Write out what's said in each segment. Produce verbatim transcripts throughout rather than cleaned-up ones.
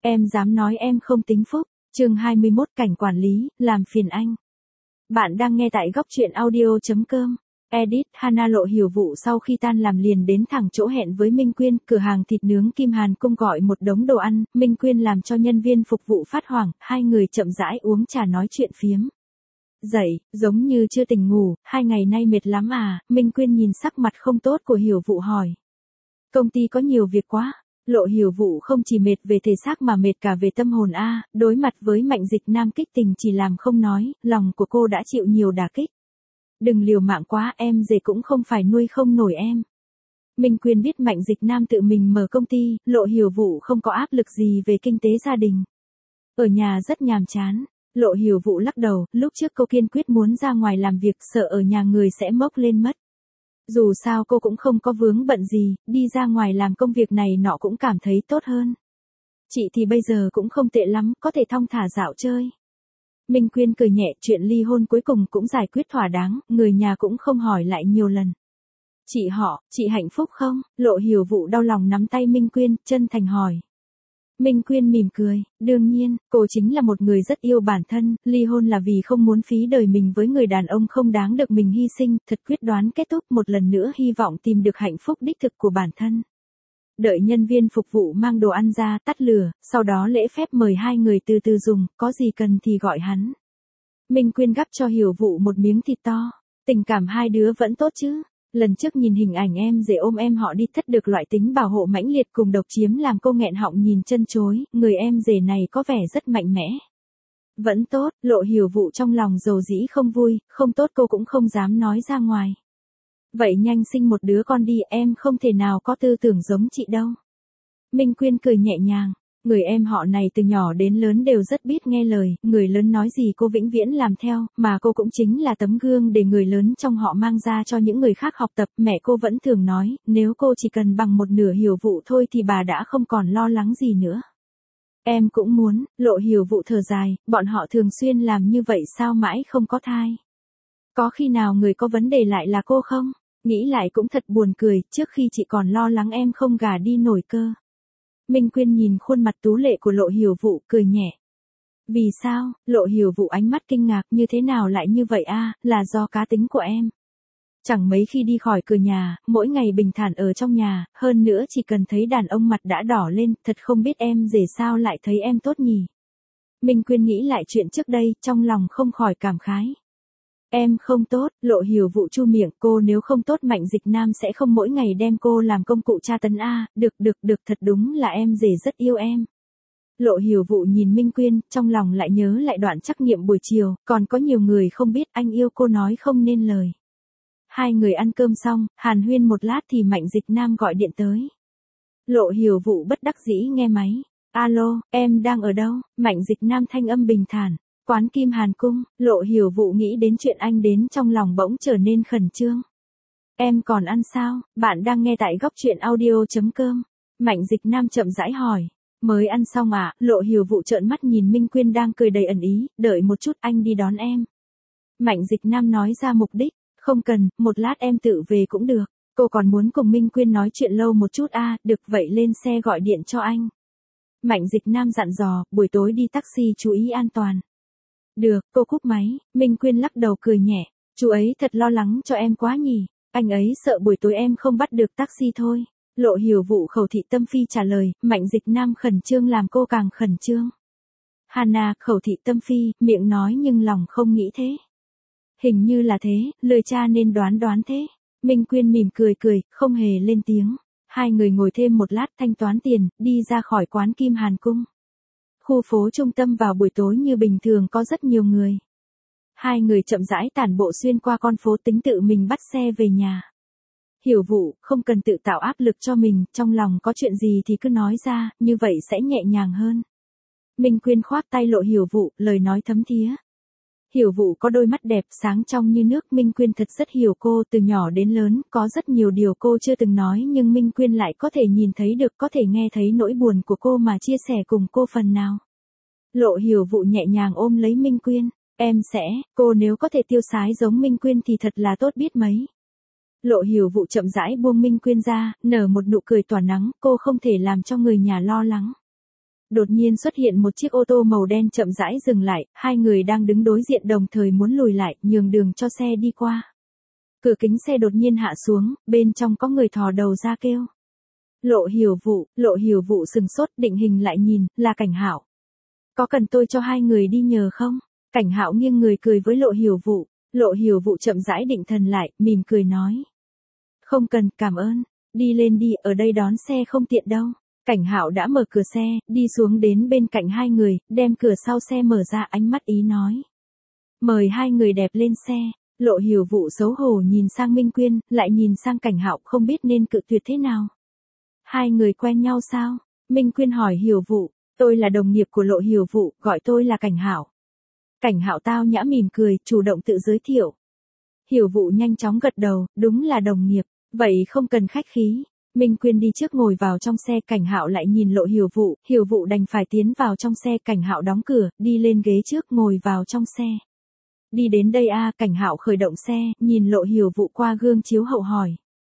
Em dám nói em không tính phúc. Chương hai mươi mốt cảnh quản lý, làm phiền anh. Bạn đang nghe tại góc truyện audio chấm com. Edit, Hana Lộ Hiểu Vụ sau khi tan làm liền đến thẳng chỗ hẹn với Minh Quyên, cửa hàng thịt nướng Kim Hàn Cung gọi một đống đồ ăn, Minh Quyên làm cho nhân viên phục vụ phát hoảng, hai người chậm rãi uống trà nói chuyện phiếm. Dậy, giống như chưa tỉnh ngủ, hai ngày nay mệt lắm à, Minh Quyên nhìn sắc mặt không tốt của Hiểu Vụ hỏi. Công ty có nhiều việc quá. Lộ Hiểu Vụ không chỉ mệt về thể xác mà mệt cả về tâm hồn a, đối mặt với Mạnh Dịch Nam kích tình chỉ làm không nói, lòng của cô đã chịu nhiều đả kích. Đừng liều mạng quá, em dề cũng không phải nuôi không nổi em. Minh Quyên biết Mạnh Dịch Nam tự mình mở công ty, Lộ Hiểu Vụ không có áp lực gì về kinh tế gia đình. Ở nhà rất nhàm chán, Lộ Hiểu Vụ lắc đầu, lúc trước cô kiên quyết muốn ra ngoài làm việc, sợ ở nhà người sẽ mốc lên mất. Dù sao cô cũng không có vướng bận gì, đi ra ngoài làm công việc này nọ cũng cảm thấy tốt hơn. Chị thì bây giờ cũng không tệ lắm, có thể thong thả dạo chơi. Minh Quyên cười nhẹ, chuyện ly hôn cuối cùng cũng giải quyết thỏa đáng, người nhà cũng không hỏi lại nhiều lần. Chị họ, chị hạnh phúc không? Lộ Hiểu Vụ đau lòng nắm tay Minh Quyên, chân thành hỏi. Minh Quyên mỉm cười, đương nhiên, cô chính là một người rất yêu bản thân, ly hôn là vì không muốn phí đời mình với người đàn ông không đáng được mình hy sinh, thật quyết đoán kết thúc một lần nữa hy vọng tìm được hạnh phúc đích thực của bản thân. Đợi nhân viên phục vụ mang đồ ăn ra, tắt lửa, sau đó lễ phép mời hai người từ từ dùng, có gì cần thì gọi hắn. Minh Quyên gắp cho Hiểu Vụ một miếng thịt to, tình cảm hai đứa vẫn tốt chứ. Lần trước nhìn hình ảnh em rể ôm em họ đi thất được loại tính bảo hộ mãnh liệt cùng độc chiếm làm cô nghẹn họng nhìn chân chối, người em rể này có vẻ rất mạnh mẽ. Vẫn tốt, Lộ Hiểu Vụ trong lòng dầu dĩ không vui, không tốt cô cũng không dám nói ra ngoài. Vậy nhanh sinh một đứa con đi, em không thể nào có tư tưởng giống chị đâu. Minh Quyên cười nhẹ nhàng. Người em họ này từ nhỏ đến lớn đều rất biết nghe lời, người lớn nói gì cô vĩnh viễn làm theo, mà cô cũng chính là tấm gương để người lớn trong họ mang ra cho những người khác học tập. Mẹ cô vẫn thường nói, nếu cô chỉ cần bằng một nửa Hiểu Vụ thôi thì bà đã không còn lo lắng gì nữa. Em cũng muốn, Lộ Hiểu Vụ thở dài, bọn họ thường xuyên làm như vậy sao mãi không có thai. Có khi nào người có vấn đề lại là cô không? Nghĩ lại cũng thật buồn cười, trước khi chị còn lo lắng em không gả đi nổi cơ. Minh Quyên nhìn khuôn mặt tú lệ của Lộ Hiểu Vụ, cười nhẹ. Vì sao? Lộ Hiểu Vụ ánh mắt kinh ngạc, như thế nào lại như vậy a, là do cá tính của em. Chẳng mấy khi đi khỏi cửa nhà, mỗi ngày bình thản ở trong nhà, hơn nữa chỉ cần thấy đàn ông mặt đã đỏ lên, thật không biết em rể sao lại thấy em tốt nhỉ. Minh Quyên nghĩ lại chuyện trước đây, trong lòng không khỏi cảm khái. Em không tốt, Lộ Hiểu Vụ chu miệng, cô nếu không tốt Mạnh Dịch Nam sẽ không mỗi ngày đem cô làm công cụ tra tấn a, được được được, thật đúng là em rể rất yêu em. Lộ Hiểu Vụ nhìn Minh Quyên, trong lòng lại nhớ lại đoạn trắc nghiệm buổi chiều, còn có nhiều người không biết anh yêu cô nói không nên lời. Hai người ăn cơm xong, hàn huyên một lát thì Mạnh Dịch Nam gọi điện tới. Lộ Hiểu Vụ bất đắc dĩ nghe máy. Alo, em đang ở đâu? Mạnh Dịch Nam thanh âm bình thản. Quán Kim Hàn Cung, Lộ Hiểu Vụ nghĩ đến chuyện anh đến trong lòng bỗng trở nên khẩn trương. Em còn ăn sao? Bạn đang nghe tại góc truyện audio chấm com. Mạnh Dịch Nam chậm rãi hỏi. Mới ăn xong à? Lộ Hiểu Vụ trợn mắt nhìn Minh Quyên đang cười đầy ẩn ý, đợi một chút anh đi đón em. Mạnh Dịch Nam nói ra mục đích, không cần, một lát em tự về cũng được. Cô còn muốn cùng Minh Quyên nói chuyện lâu một chút à, được vậy lên xe gọi điện cho anh. Mạnh Dịch Nam dặn dò, buổi tối đi taxi chú ý an toàn. Được, cô cúp máy, Minh Quyên lắc đầu cười nhẹ, chú ấy thật lo lắng cho em quá nhỉ, anh ấy sợ buổi tối em không bắt được taxi thôi. Lộ Hiểu Vụ khẩu thị tâm phi trả lời, Mạnh Dịch Nam khẩn trương làm cô càng khẩn trương. Hana, khẩu thị tâm phi, miệng nói nhưng lòng không nghĩ thế. Hình như là thế, lời cha nên đoán đoán thế. Minh Quyên mỉm cười cười, không hề lên tiếng. Hai người ngồi thêm một lát thanh toán tiền, đi ra khỏi quán Kim Hàn Cung. Khu phố trung tâm vào buổi tối như bình thường có rất nhiều người. Hai người chậm rãi tản bộ xuyên qua con phố tính tự mình bắt xe về nhà. Hiểu Vụ, không cần tự tạo áp lực cho mình, trong lòng có chuyện gì thì cứ nói ra, như vậy sẽ nhẹ nhàng hơn. Minh Quyên khoác tay Lộ Hiểu Vụ, lời nói thấm thía. Hiểu Vụ có đôi mắt đẹp sáng trong như nước, Minh Quyên thật rất hiểu cô, từ nhỏ đến lớn, có rất nhiều điều cô chưa từng nói nhưng Minh Quyên lại có thể nhìn thấy được, có thể nghe thấy nỗi buồn của cô mà chia sẻ cùng cô phần nào. Lộ Hiểu Vụ nhẹ nhàng ôm lấy Minh Quyên, em sẽ, cô nếu có thể tiêu sái giống Minh Quyên thì thật là tốt biết mấy. Lộ Hiểu Vụ chậm rãi buông Minh Quyên ra, nở một nụ cười tỏa nắng, cô không thể làm cho người nhà lo lắng. Đột nhiên xuất hiện một chiếc ô tô màu đen chậm rãi dừng lại, hai người đang đứng đối diện đồng thời muốn lùi lại, nhường đường cho xe đi qua. Cửa kính xe đột nhiên hạ xuống, bên trong có người thò đầu ra kêu. Lộ Hiểu Vũ, Lộ Hiểu Vũ sừng sốt, định hình lại nhìn, là Cảnh Hạo. Có cần tôi cho hai người đi nhờ không? Cảnh Hạo nghiêng người cười với Lộ Hiểu Vũ. Lộ Hiểu Vũ chậm rãi định thần lại, mỉm cười nói. Không cần, cảm ơn. Đi lên đi, ở đây đón xe không tiện đâu. Cảnh Hạo đã mở cửa xe, đi xuống đến bên cạnh hai người, đem cửa sau xe mở ra, ánh mắt ý nói. Mời hai người đẹp lên xe. Lộ Hiểu Vũ xấu hổ nhìn sang Minh Quyên, lại nhìn sang Cảnh Hạo, không biết nên cự tuyệt thế nào. Hai người quen nhau sao? Minh Quyên hỏi Hiểu Vũ. Tôi là đồng nghiệp của Lộ Hiểu Vũ, gọi tôi là Cảnh Hạo. Cảnh Hạo tao nhã mỉm cười, chủ động tự giới thiệu. Hiểu Vũ nhanh chóng gật đầu, đúng là đồng nghiệp, vậy không cần khách khí. Minh Quyên đi trước ngồi vào trong xe, Cảnh Hạo lại nhìn Lộ Hiểu Vũ, Hiểu Vũ đành phải tiến vào trong xe, Cảnh Hạo đóng cửa, đi lên ghế trước ngồi vào trong xe. Đi đến đây a, Cảnh Hạo khởi động xe, nhìn Lộ Hiểu Vũ qua gương chiếu hậu hỏi.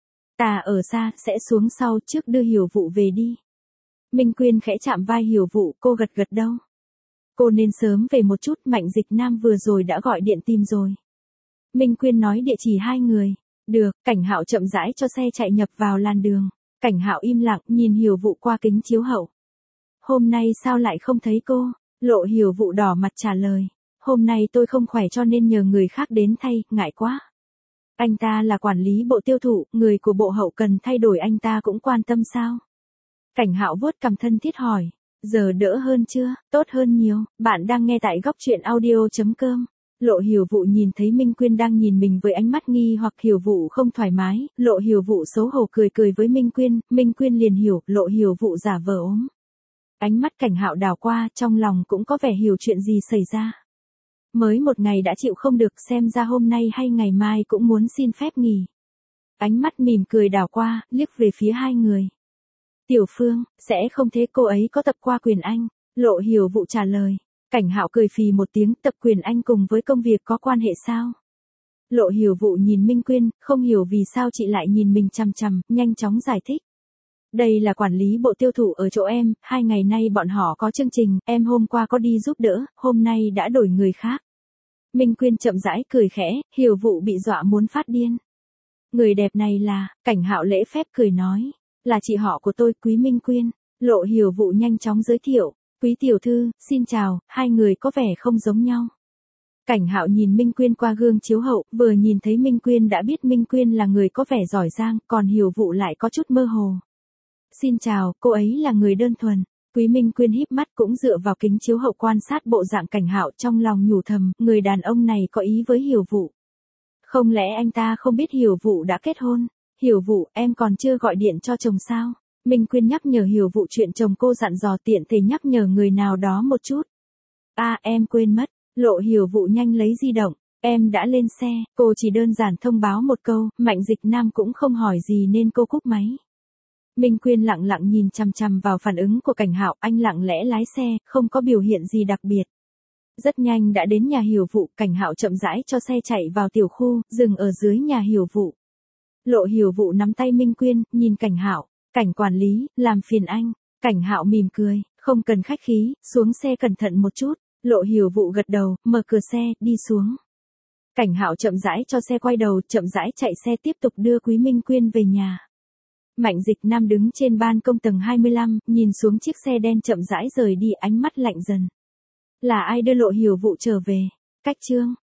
Ta ở xa, sẽ xuống sau, trước đưa Hiểu Vũ về đi. Minh Quyên khẽ chạm vai Hiểu Vũ, cô gật gật đầu. Cô nên sớm về một chút, Mạnh Dịch Nam vừa rồi đã gọi điện tìm rồi. Minh Quyên nói địa chỉ hai người. Được, Cảnh Hạo chậm rãi cho xe chạy nhập vào làn đường. Cảnh Hạo im lặng nhìn Hiểu Vũ qua kính chiếu hậu. Hôm nay sao lại không thấy cô? Lộ Hiểu Vũ đỏ mặt trả lời. Hôm nay tôi không khỏe cho nên nhờ người khác đến thay, ngại quá. Anh ta là quản lý bộ tiêu thụ, người của bộ hậu cần thay đổi anh ta cũng quan tâm sao? Cảnh Hạo vuốt cằm thân thiết hỏi. Giờ đỡ hơn chưa? Tốt hơn nhiều. Bạn đang nghe tại góc truyện audio chấm com. Lộ Hiểu Vũ nhìn thấy Minh Quyên đang nhìn mình với ánh mắt nghi hoặc, Hiểu Vũ không thoải mái, Lộ Hiểu Vũ xấu hổ cười cười với Minh Quyên, Minh Quyên liền hiểu, Lộ Hiểu Vũ giả vờ ốm. Ánh mắt Cảnh Hạo đảo qua, trong lòng cũng có vẻ hiểu chuyện gì xảy ra. Mới một ngày đã chịu không được, xem ra hôm nay hay ngày mai cũng muốn xin phép nghỉ. Ánh mắt mỉm cười đảo qua, liếc về phía hai người. Tiểu Phương, sẽ không thế, cô ấy có tập qua quyền Anh. Lộ Hiểu Vũ trả lời. Cảnh Hạo cười phì một tiếng, tập quyền Anh cùng với công việc có quan hệ sao? Lộ Hiểu Vũ nhìn Minh Quyên, không hiểu vì sao chị lại nhìn mình chằm chằm, nhanh chóng giải thích. Đây là quản lý bộ tiêu thụ ở chỗ em, hai ngày nay bọn họ có chương trình, em hôm qua có đi giúp đỡ, hôm nay đã đổi người khác. Minh Quyên chậm rãi cười khẽ, Hiểu Vũ bị dọa muốn phát điên. Người đẹp này là, Cảnh Hạo lễ phép cười nói, là chị họ của tôi, Quý Minh Quyên. Lộ Hiểu Vũ nhanh chóng giới thiệu. Quý tiểu thư, xin chào, hai người có vẻ không giống nhau. Cảnh Hạo nhìn Minh Quyên qua gương chiếu hậu, vừa nhìn thấy Minh Quyên đã biết Minh Quyên là người có vẻ giỏi giang, còn Hiểu Vũ lại có chút mơ hồ. Xin chào, cô ấy là người đơn thuần. Quý Minh Quyên híp mắt cũng dựa vào kính chiếu hậu quan sát bộ dạng Cảnh Hạo, trong lòng nhủ thầm, người đàn ông này có ý với Hiểu Vũ. Không lẽ anh ta không biết Hiểu Vũ đã kết hôn? Hiểu Vũ, em còn chưa gọi điện cho chồng sao? Minh Quyên nhắc nhở Hiểu Vũ chuyện chồng cô dặn dò, tiện thể nhắc nhở người nào đó một chút. À, em quên mất. Lộ Hiểu Vũ nhanh lấy di động. Em đã lên xe, cô chỉ đơn giản thông báo một câu, Mạnh Dịch Nam cũng không hỏi gì nên cô cúp máy. Minh Quyên lặng lặng nhìn chằm chằm vào phản ứng của Cảnh Hạo, anh lặng lẽ lái xe, không có biểu hiện gì đặc biệt. Rất nhanh đã đến nhà Hiểu Vũ, Cảnh Hạo chậm rãi cho xe chạy vào tiểu khu, dừng ở dưới nhà Hiểu Vũ. Lộ Hiểu Vũ nắm tay Minh Quyên, nhìn Cảnh Hạo. Cảnh quản lý, làm phiền anh. Cảnh Hạo mỉm cười, không cần khách khí, xuống xe cẩn thận một chút. Lộ Hiểu Vũ gật đầu, mở cửa xe, đi xuống. Cảnh Hạo chậm rãi cho xe quay đầu, chậm rãi chạy xe tiếp tục đưa Quý Minh Quyên về nhà. Mạnh Dịch Nam đứng trên ban công tầng hai mươi lăm, nhìn xuống chiếc xe đen chậm rãi rời đi, ánh mắt lạnh dần. Là ai đưa Lộ Hiểu Vũ trở về? Cách chương